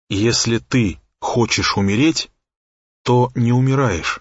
Если ты хочешь умереть, то не умираешь.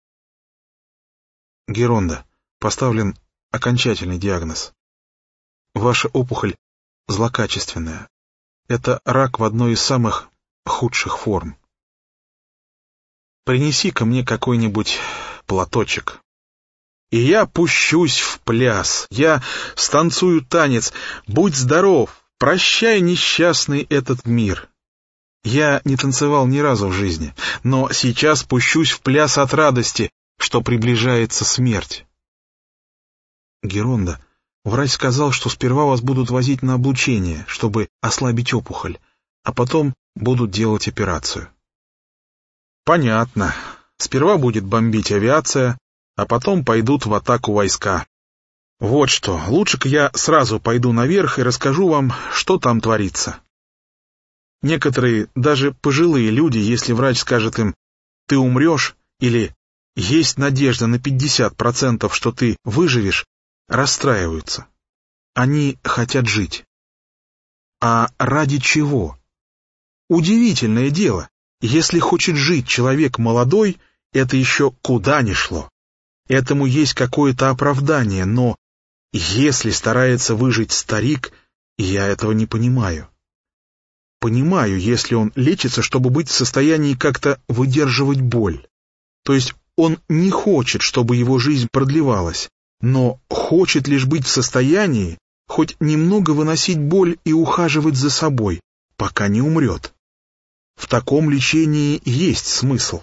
Геронда, поставлен окончательный диагноз. Ваша опухоль злокачественная. Это рак в одной из самых худших форм. Принеси-ка мне какой-нибудь платочек. И я пущусь в пляс, я станцую танец. Будь здоров, прощай, несчастный этот мир. Я не танцевал ни разу в жизни, но сейчас пущусь в пляс от радости, что приближается смерть. Геронда, врач сказал, что сперва вас будут возить на облучение, чтобы ослабить опухоль, а потом будут делать операцию. Понятно. Сперва будет бомбить авиация, а потом пойдут в атаку войска. Вот что, лучше-ка я сразу пойду наверх и расскажу вам, что там творится. Некоторые, даже пожилые люди, если врач скажет им «ты умрешь» или «есть надежда на 50%, что ты выживешь», расстраиваются. Они хотят жить. А ради чего? Удивительное дело, если хочет жить человек молодой, это еще куда ни шло. Этому есть какое-то оправдание, но если старается выжить старик, я этого не понимаю. Понимаю, если он лечится, чтобы быть в состоянии как-то выдерживать боль. То есть он не хочет, чтобы его жизнь продлевалась, но хочет лишь быть в состоянии хоть немного выносить боль и ухаживать за собой, пока не умрет. В таком лечении есть смысл.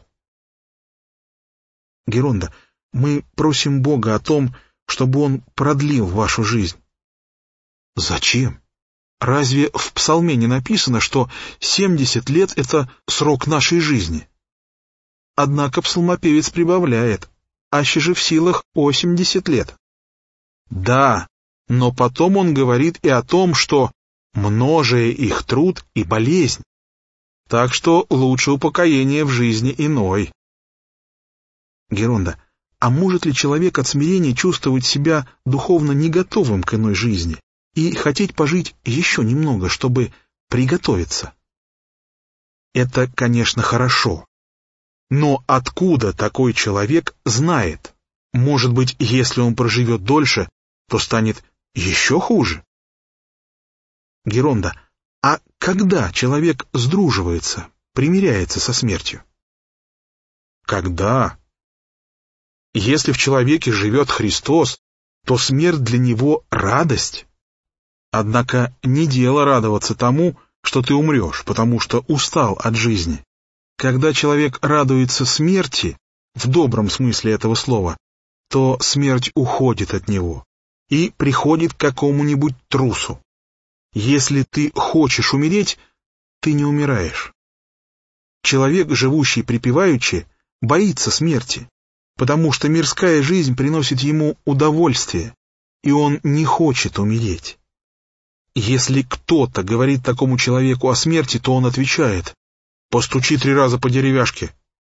Геронда, мы просим Бога о том, чтобы Он продлил вашу жизнь. Зачем? Разве в Псалме не написано, что 70 лет — это срок нашей жизни? Однако псалмопевец прибавляет, аще же в силах 80 лет. Да, но потом он говорит и о том, что множие их труд и болезнь. Так что лучше упокоение в жизни иной. Геронда, а может ли человек от смирения чувствовать себя духовно не готовым к иной жизни и хотеть пожить еще немного, чтобы приготовиться? Это, конечно, хорошо. Но откуда такой человек знает? Может быть, если он проживет дольше, то станет еще хуже? Геронда, а когда человек сдруживается, примиряется со смертью? Когда? Если в человеке живет Христос, то смерть для него — радость. Однако не дело радоваться тому, что ты умрешь, потому что устал от жизни. Когда человек радуется смерти, в добром смысле этого слова, то смерть уходит от него и приходит к какому-нибудь трусу. Если ты хочешь умереть, ты не умираешь. Человек, живущий припеваючи, боится смерти, потому что мирская жизнь приносит ему удовольствие, и он не хочет умереть. Если кто-то говорит такому человеку о смерти, то он отвечает: «Постучи 3 раза по деревяшке».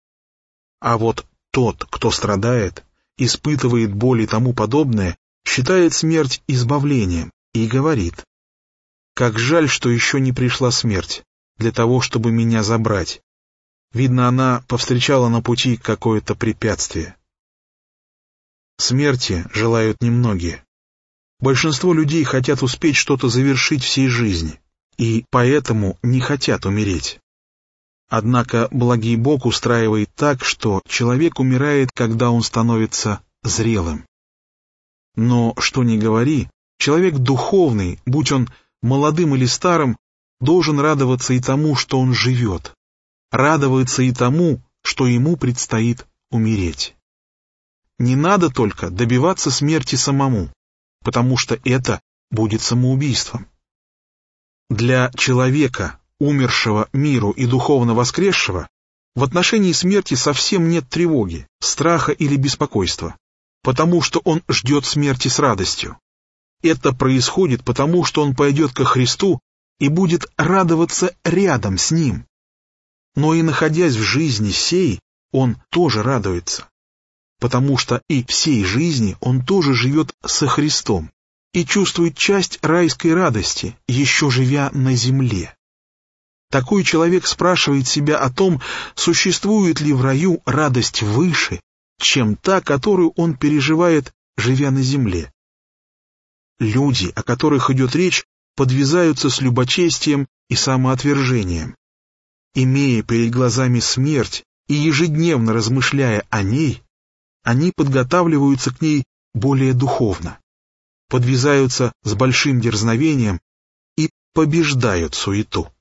А вот тот, кто страдает, испытывает боль и тому подобное, считает смерть избавлением и говорит: «Как жаль, что еще не пришла смерть, для того, чтобы меня забрать. Видно, она повстречала на пути какое-то препятствие». Смерти желают немногие. Большинство людей хотят успеть что-то завершить всей жизни, и поэтому не хотят умереть. Однако благий Бог устраивает так, что человек умирает, когда он становится зрелым. Но, что ни говори, человек духовный, будь он молодым или старым, должен радоваться и тому, что он живет, радоваться и тому, что ему предстоит умереть. Не надо только добиваться смерти самому, потому что это будет самоубийством. Для человека, умершего миру и духовно воскресшего, в отношении смерти совсем нет тревоги, страха или беспокойства, потому что он ждет смерти с радостью. Это происходит потому, что он пойдет ко Христу и будет радоваться рядом с Ним. Но и находясь в жизни сей, он тоже радуется, потому что и всей жизни он тоже живет со Христом и чувствует часть райской радости, еще живя на земле. Такой человек спрашивает себя о том, существует ли в раю радость выше, чем та, которую он переживает, живя на земле. Люди, о которых идет речь, подвязаются с любочестием и самоотвержением. Имея перед глазами смерть и ежедневно размышляя о ней, они подготавливаются к ней более духовно, подвязаются с большим дерзновением и побеждают суету.